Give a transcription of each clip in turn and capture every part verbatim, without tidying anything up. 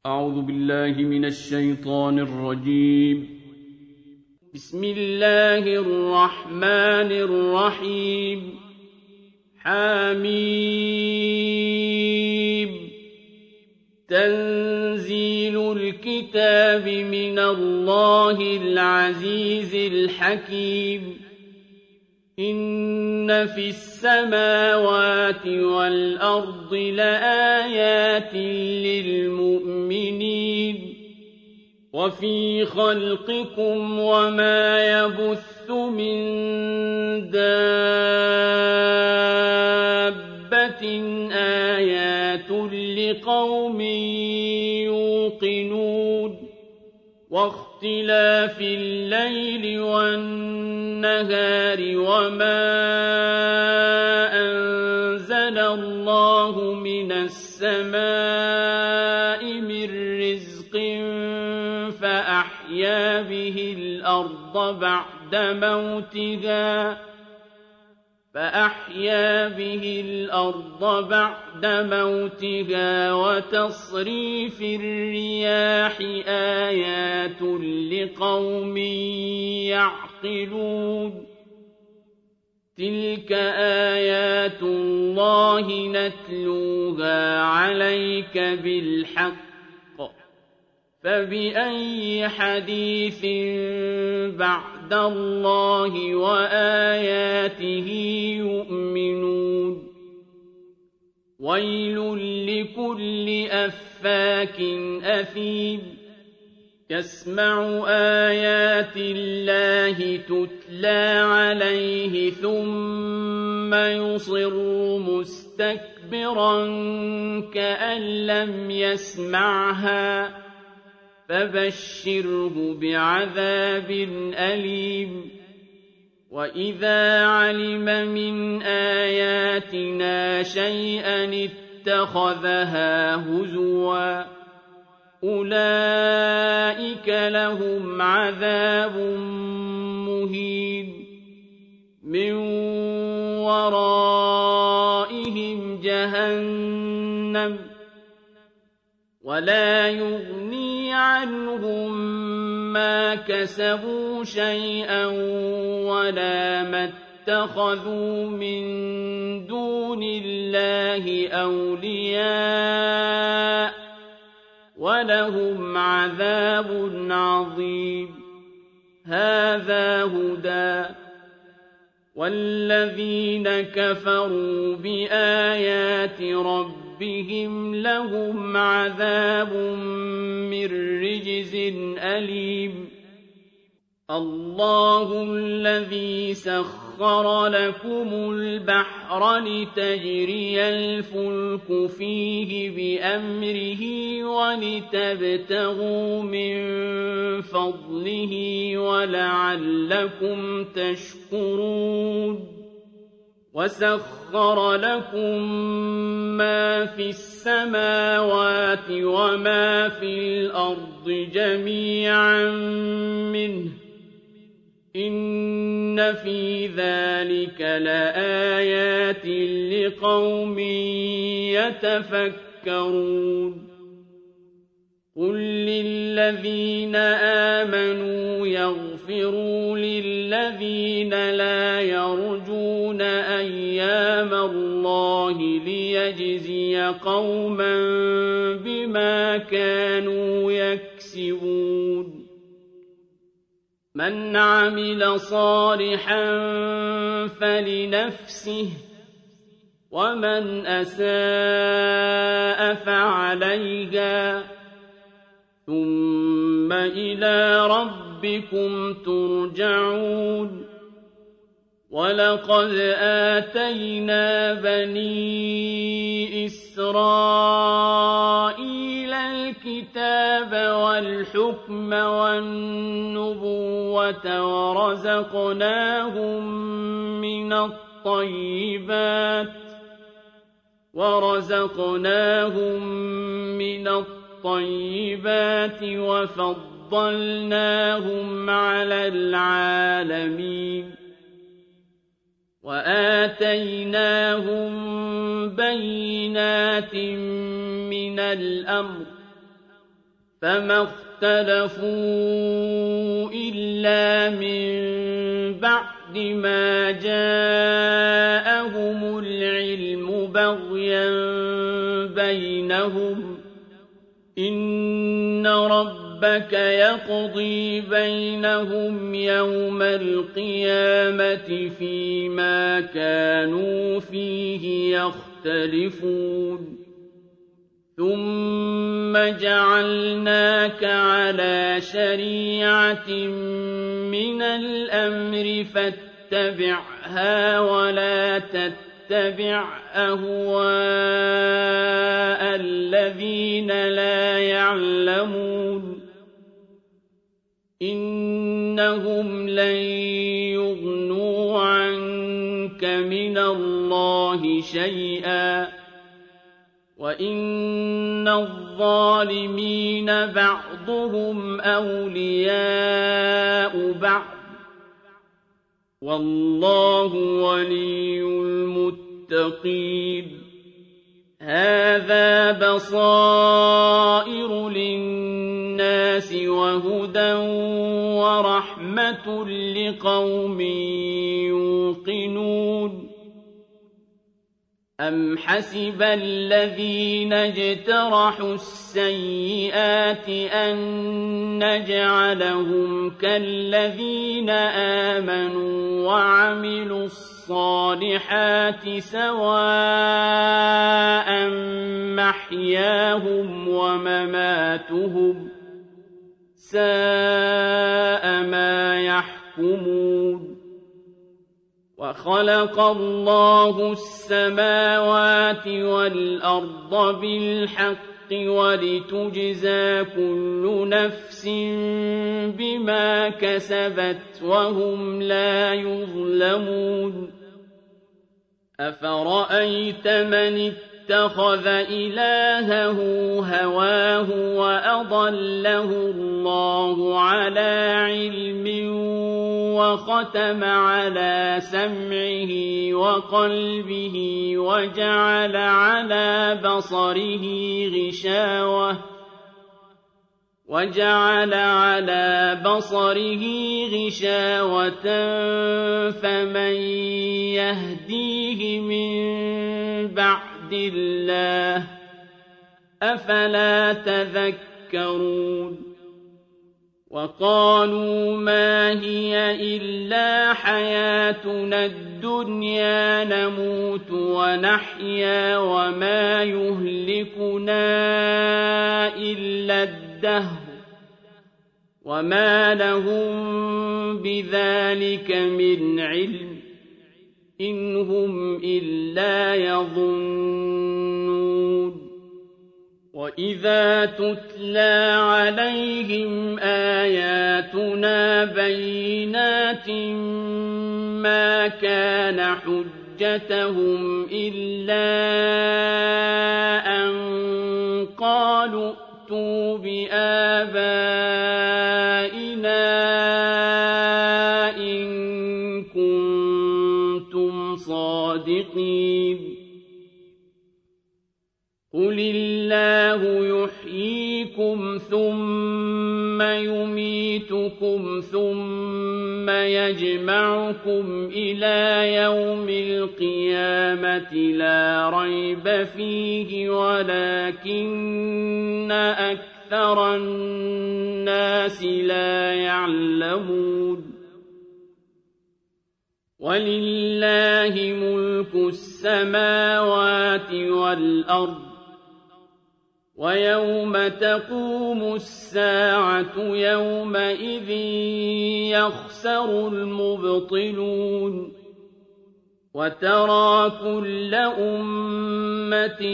أعوذ بالله من الشيطان الرجيم. بسم الله الرحمن الرحيم. حميم. تنزيل الكتاب من الله العزيز الحكيم. إن في السماوات والأرض لآيات للمؤمنين وفي خلقكم وما يبث من دابة آيات لقوم يوقنون واختلاف الليل والنهار وما أنزل الله من السماء من رزق فأحيا به الأرض بعد موتها فأحيا به الأرض بعد موتها وتصريف الرياح آيات لقوم يعقلون تلك آيات الله نتلوها عليك بالحق فبأي حديث بعد الله وآياته يؤمنون ويل لكل أفاك أثيم يسمع آيات الله تتلى عليه ثم يصر مستكبرا كأن لم يسمعها فبشره بعذاب أليم وإذا علم من آياتنا شيئا اتخذها هزوا أولئك لهم عذاب مهين من ورائهم جهنم ولا يغني عنهم ما كسبوا شيئا ولا ما اتخذوا من دون الله أولياء ولهم عذاب عظيم هذا هدى والذين كفروا بآيات ربهم بهم لهم عذاب من رجز أليم الله الذي سخر لكم البحر لتجري الفلك فيه بأمره ولتبتغوا من فضله ولعلكم تشكرون وسخر لكم ما في السماوات وما في الأرض جميعا منه إن في ذلك لآيات لقوم يتفكرون قل للذين آمنوا يغفروا للذين لا يرجون أيام الله ليجزي قوما بما كانوا يكسبون من عمل صالحا فلنفسه ومن أساء فعليها ثم إلى ربكم ترجعون ولقد آتينا بني إسرائيل الكتاب والحكم والنبوة ورزقناهم من الطيبات ورزقناهم من الطيبات الطيبات وفضلناهم على العالمين وآتيناهم بينات من الأمر فما اختلفوا إلا من بعد ما جاءهم العلم بغيا بينهم إن ربك يقضي بينهم يوم القيامة فيما كانوا فيه يختلفون ثم جعلناك على شريعة من الأمر فاتبعها ولا تتبع أهواء الذين لا يعلمون إنهم لن يغنوا عنك من الله شيئا وإن الظالمين بعضهم أولياء بعض والله ولي المتقين هذا بصائر للناس وهدى ورحمة لقوم يوقنون أم حسب الذين اجترحوا السيئات أن نجعلهم كالذين آمنوا وعملوا الصالحات سواء محياهم ومماتهم ساء ما يحكمون وخلق الله السماوات والأرض بالحق ولتجزى كل نفس بما كسبت وهم لا يظلمون أفرأيت من اتخذ إلهه هواه وأضله الله على علم وختم على سمعه وقلبه وجعل على بصره غشاوة وجعل على بصره غشاوة فمن يهديه من بعد الله أفلا تذكرون وقالوا ما هي إلا حياتنا الدنيا نموت ونحيا وما يهلكنا إلا الدهر وما لهم بذلك من علم إن هم إلا يظنون وإذا تتلى عليهم آياتنا بينات ما كان حجتهم إلا أن قالوا ائتوا بآبائنا إن كنتم صادقين قل الله يحييكم ثم يميتكم ثم يجمعكم إلى يوم القيامة لا ريب فيه ولكن أكثر الناس لا يعلمون ولله ملك السماوات والأرض ويوم تقوم الساعة يومئذ يخسر المبطلون وترى كل أمة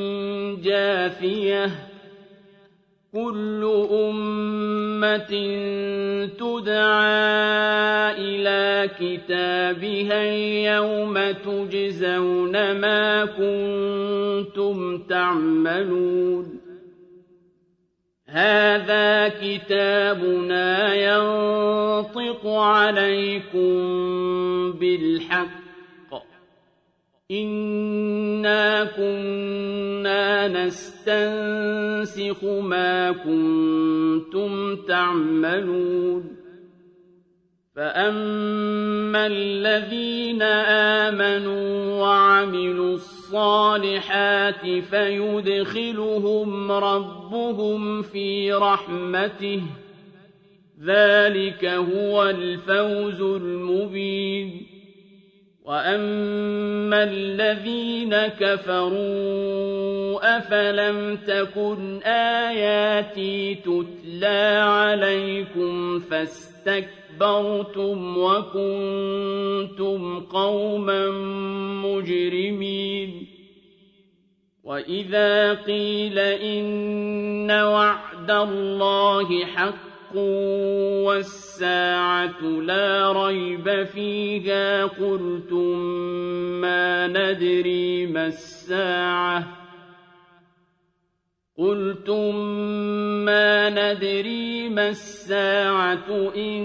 جاثية كل أمة تدعى إلى كتابها اليوم تجزون ما كنتم تعملون هذا كتابنا ينطق عليكم بالحق إنا كنا نستنسخ ينسخ ما كنتم تعملون فأما الذين آمنوا وعملوا الصالحات فيدخلهم ربهم في رحمته ذلك هو الفوز المبين وأما الذين كفروا أفلم تكن آياتي تتلى عليكم فاستكبرتم وكنتم قوما مجرمين وإذا قيل إن وعد الله حق والساعة لا ريب فيها قلتم ما ندري ما الساعة قلتم ما ندري ما الساعة إن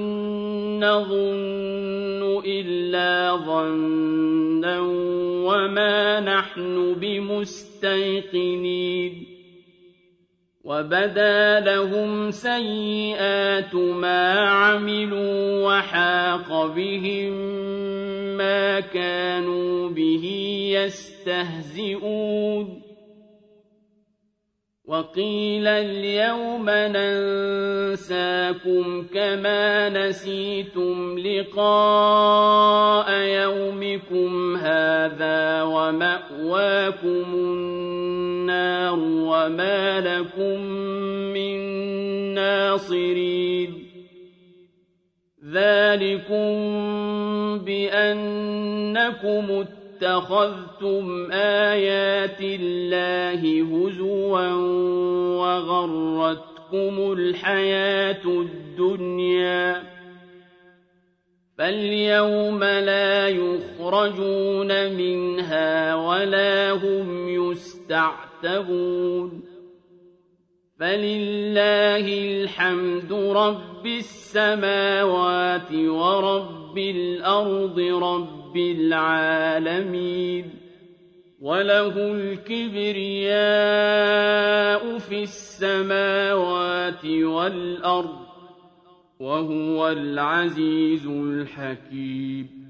نظن إلا ظنا وما نحن بمستيقنين وبدا لهم سيئات ما عملوا وحاق بهم ما كانوا به يستهزئون وقيل اليوم ننساكم كما نسيتم لقاء يومكم هذا ومأواكم النار وما لكم من ناصرين ذلكم بأنكم اتخذتم آيات الله هزوا وغرتكم الحياة الدنيا فاليوم لا يخرجون منها ولا هم يستعتبون فلله الحمد رب السماوات ورب الأرض رب العالمين وله الكبرياء في السماوات والأرض وهو العزيز الحكيم